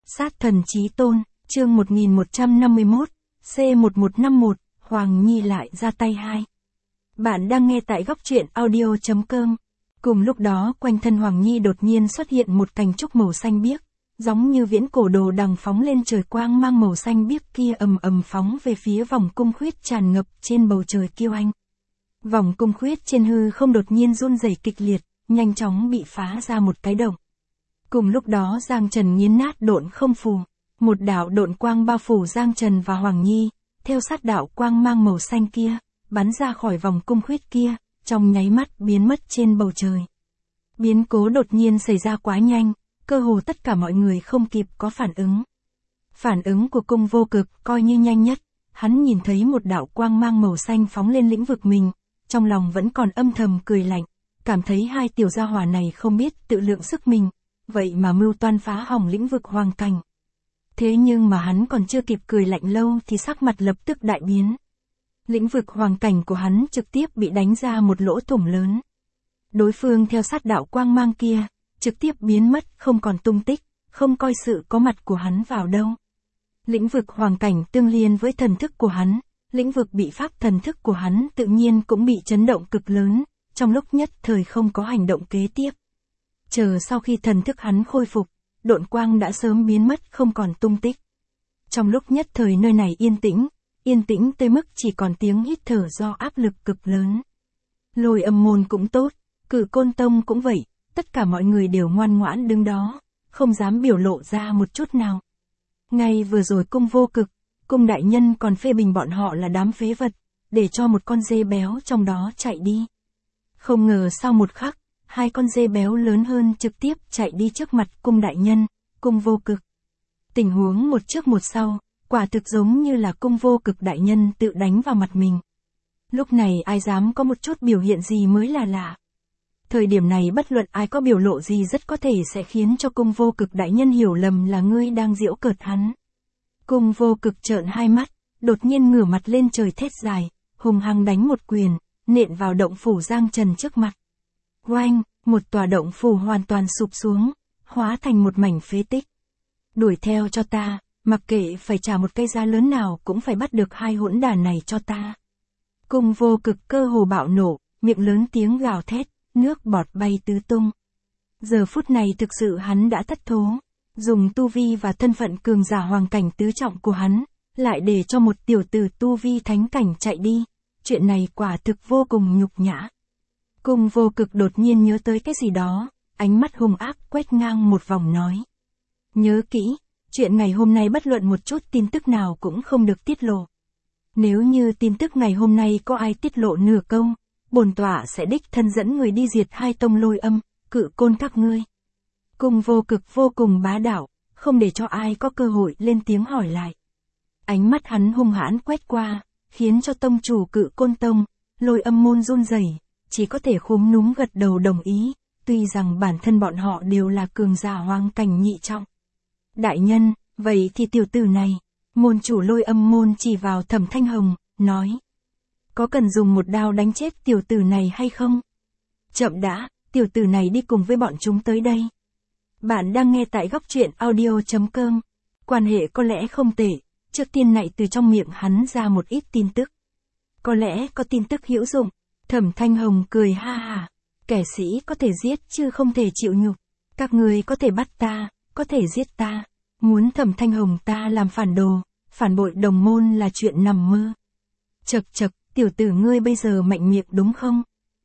Sát thần chí tôn, chương 1151, C1151, Hoàng Nhi lại ra tay 2. Bạn đang nghe tại góc truyện audio.com. Cùng lúc đó quanh thân Hoàng Nhi đột nhiên xuất hiện một cành trúc màu xanh biếc, giống như viễn cổ đồ đằng phóng lên trời, quang mang màu xanh biếc kia ầm ầm phóng về phía vòng cung khuyết tràn ngập trên bầu trời kiêu anh. Vòng cung khuyết trên hư không đột nhiên run rẩy kịch liệt, nhanh chóng bị phá ra một cái động. Cùng lúc đó Giang Trần nghiến nát độn không phù, một đạo độn quang bao phủ Giang Trần và Hoàng Nhi, theo sát đạo quang mang màu xanh kia, bắn ra khỏi vòng cung khuyết kia, trong nháy mắt biến mất trên bầu trời. Biến cố đột nhiên xảy ra quá nhanh, cơ hồ tất cả mọi người không kịp có phản ứng. Phản ứng của Cung Vô Cực coi như nhanh nhất, hắn nhìn thấy một đạo quang mang màu xanh phóng lên lĩnh vực mình, trong lòng vẫn còn âm thầm cười lạnh, cảm thấy hai tiểu gia hỏa này không biết tự lượng sức mình, vậy mà mưu toan phá hỏng lĩnh vực hoàng cảnh. Thế nhưng mà hắn còn chưa kịp cười lạnh lâu thì sắc mặt lập tức đại biến. Lĩnh vực hoàng cảnh của hắn trực tiếp bị đánh ra một lỗ thủng lớn. Đối phương theo sát đạo quang mang kia, trực tiếp biến mất không còn tung tích, không coi sự có mặt của hắn vào đâu. Lĩnh vực hoàng cảnh tương liên với thần thức của hắn, lĩnh vực bị pháp thần thức của hắn tự nhiên cũng bị chấn động cực lớn, trong lúc nhất thời không có hành động kế tiếp. Chờ sau khi thần thức hắn khôi phục, độn quang đã sớm biến mất không còn tung tích. Trong lúc nhất thời nơi này yên tĩnh tới mức chỉ còn tiếng hít thở do áp lực cực lớn. Lôi Âm môn cũng tốt, Cự Côn tông cũng vậy, tất cả mọi người đều ngoan ngoãn đứng đó, không dám biểu lộ ra một chút nào. Ngay vừa rồi Cung Vô Cực, Cung đại nhân còn phê bình bọn họ là đám phế vật, để cho một con dê béo trong đó chạy đi. Không ngờ sau một khắc, hai con dê béo lớn hơn trực tiếp chạy đi trước mặt Cung đại nhân, Cung Vô Cực. Tình huống một trước một sau, quả thực giống như là Cung Vô Cực đại nhân tự đánh vào mặt mình. Lúc này ai dám có một chút biểu hiện gì mới là lạ. Thời điểm này bất luận ai có biểu lộ gì rất có thể sẽ khiến cho Cung Vô Cực đại nhân hiểu lầm là ngươi đang giễu cợt hắn. Cung Vô Cực trợn hai mắt, đột nhiên ngửa mặt lên trời thét dài, hùng hăng đánh một quyền, nện vào động phủ Giang Trần trước mặt. Oanh, một tòa động phủ hoàn toàn sụp xuống, hóa thành một mảnh phế tích. Đuổi theo cho ta, mặc kệ phải trả một cái giá lớn nào cũng phải bắt được hai hỗn đản này cho ta. Cung Vô Cực cơ hồ bạo nổ, miệng lớn tiếng gào thét, nước bọt bay tứ tung. Giờ phút này thực sự hắn đã thất thố, dùng tu vi và thân phận cường giả hoàng cảnh tứ trọng của hắn, lại để cho một tiểu tử tu vi thánh cảnh chạy đi, chuyện này quả thực vô cùng nhục nhã. Cung Vô Cực đột nhiên nhớ tới cái gì đó, ánh mắt hung ác quét ngang một vòng nói. Nhớ kỹ, chuyện ngày hôm nay bất luận một chút tin tức nào cũng không được tiết lộ. Nếu như tin tức ngày hôm nay có ai tiết lộ nửa câu, bổn tọa sẽ đích thân dẫn người đi diệt hai tông Lôi Âm, Cự Côn các ngươi. Cung Vô Cực vô cùng bá đạo, không để cho ai có cơ hội lên tiếng hỏi lại. Ánh mắt hắn hung hãn quét qua, khiến cho tông chủ Cự Côn tông, Lôi Âm môn run rẩy, chỉ có thể khúm núm gật đầu đồng ý, tuy rằng bản thân bọn họ đều là cường giả hoàng cảnh nhị trọng. Đại nhân, vậy thì tiểu tử này, môn chủ Lôi Âm môn chỉ vào Thẩm Thanh Hồng, nói. Có cần dùng một đao đánh chết tiểu tử này hay không? Chậm đã, tiểu tử này đi cùng với bọn chúng tới đây. Bạn đang nghe tại góc truyện audio.com. Quan hệ có lẽ không tệ, trước tiên nạy từ trong miệng hắn ra một ít tin tức. Có lẽ có tin tức hữu dụng. Thẩm Thanh Hồng cười ha ha. Kẻ sĩ có thể giết chứ không thể chịu nhục. Các người có thể bắt ta, có thể giết ta. Muốn Thẩm Thanh Hồng ta làm phản đồ, phản bội đồng môn là chuyện nằm mơ. Chậc chậc, tiểu tử ngươi bây giờ mạnh miệng đúng không?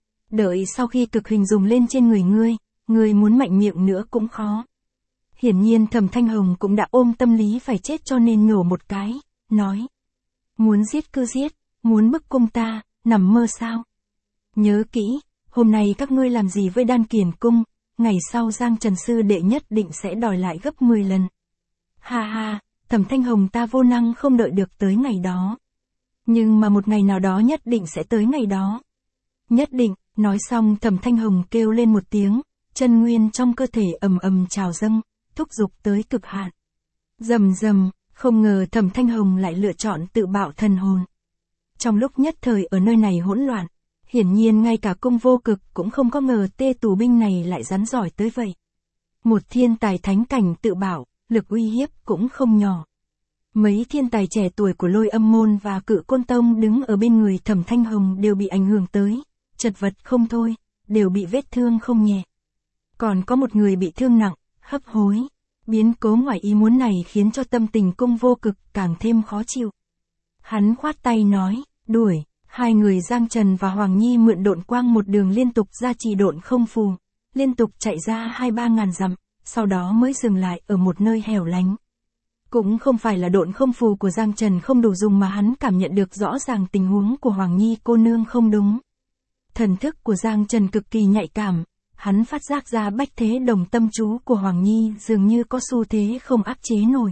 Đợi sau khi cực hình dùng lên trên người ngươi muốn mạnh miệng nữa cũng khó. Hiển nhiên Thẩm Thanh Hồng cũng đã ôm tâm lý phải chết cho nên nhổ một cái, nói. Muốn giết cứ giết, muốn bức cung ta, nằm mơ sao? Nhớ kỹ, hôm nay các ngươi làm gì với Đan Kiền cung, ngày sau Giang Trần sư đệ nhất định sẽ đòi lại gấp 10 lần. Ha ha, Thẩm Thanh Hồng ta vô năng không đợi được tới ngày đó. Nhưng mà một ngày nào đó nhất định sẽ tới ngày đó. Nhất định, nói xong Thẩm Thanh Hồng kêu lên một tiếng, chân nguyên trong cơ thể ầm ầm trào dâng, thúc giục tới cực hạn. Rầm rầm, không ngờ Thẩm Thanh Hồng lại lựa chọn tự bạo thần hồn. Trong lúc nhất thời ở nơi này hỗn loạn, hiển nhiên ngay cả Cung Vô Cực cũng không có ngờ tê tù binh này lại rắn giỏi tới vậy. Một thiên tài thánh cảnh tự bảo, lực uy hiếp cũng không nhỏ. Mấy thiên tài trẻ tuổi của Lôi Âm môn và Cự Côn tông đứng ở bên người Thẩm Thanh Hồng đều bị ảnh hưởng tới, chật vật không thôi, đều bị vết thương không nhẹ. Còn có một người bị thương nặng, hấp hối. Biến cố ngoài ý muốn này khiến cho tâm tình Cung Vô Cực càng thêm khó chịu. Hắn khoát tay nói, đuổi. Hai người Giang Trần và Hoàng Nhi mượn độn quang một đường liên tục ra trì độn không phù, liên tục chạy ra 2-3 ngàn dặm, sau đó mới dừng lại ở một nơi hẻo lánh. Cũng không phải là độn không phù của Giang Trần không đủ dùng mà hắn cảm nhận được rõ ràng tình huống của Hoàng Nhi cô nương không đúng. Thần thức của Giang Trần cực kỳ nhạy cảm, hắn phát giác ra bách thế đồng tâm chú của Hoàng Nhi dường như có xu thế không áp chế nổi.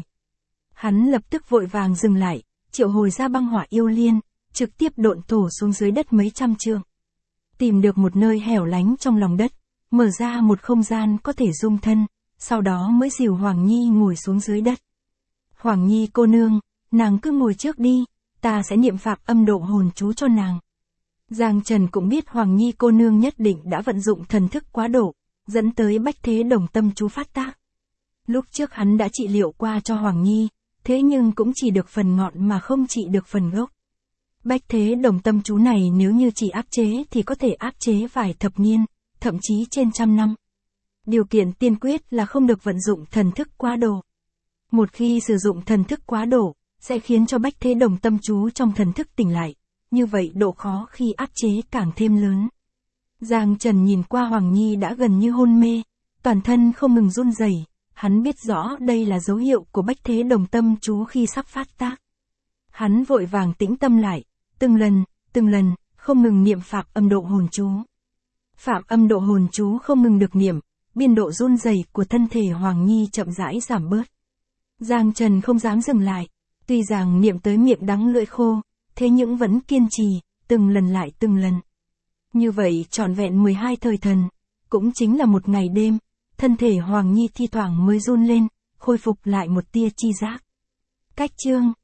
Hắn lập tức vội vàng dừng lại, triệu hồi ra băng hỏa yêu liên, trực tiếp độn thổ xuống dưới đất mấy trăm trượng. Tìm được một nơi hẻo lánh trong lòng đất, mở ra một không gian có thể dung thân, sau đó mới dìu Hoàng Nhi ngồi xuống dưới đất. Hoàng Nhi cô nương, nàng cứ ngồi trước đi, ta sẽ niệm Phạm Âm Độ Hồn chú cho nàng. Giang Trần cũng biết Hoàng Nhi cô nương nhất định đã vận dụng thần thức quá độ, dẫn tới bách thế đồng tâm chú phát tác. Lúc trước hắn đã trị liệu qua cho Hoàng Nhi, thế nhưng cũng chỉ được phần ngọn mà không trị được phần gốc. Bách thế đồng tâm chú này nếu như chỉ áp chế thì có thể áp chế vài thập niên, thậm chí trên trăm năm. Điều kiện tiên quyết là không được vận dụng thần thức quá độ. Một khi sử dụng thần thức quá độ, sẽ khiến cho bách thế đồng tâm chú trong thần thức tỉnh lại, như vậy độ khó khi áp chế càng thêm lớn. Giang Trần nhìn qua Hoàng Nhi đã gần như hôn mê, toàn thân không ngừng run rẩy, hắn biết rõ đây là dấu hiệu của bách thế đồng tâm chú khi sắp phát tác. Hắn vội vàng tĩnh tâm lại, từng lần, không ngừng niệm Phạm Âm Độ Hồn chú. Phạm Âm Độ Hồn chú không ngừng được niệm, biên độ run rẩy của thân thể Hoàng Nhi chậm rãi giảm bớt. Giang Trần không dám dừng lại, tuy rằng niệm tới miệng đắng lưỡi khô, thế nhưng vẫn kiên trì, từng lần lại từng lần. Như vậy trọn vẹn 12 thời thần, cũng chính là một ngày đêm, thân thể Hoàng Nhi thi thoảng mới run lên, khôi phục lại một tia chi giác. Cách chương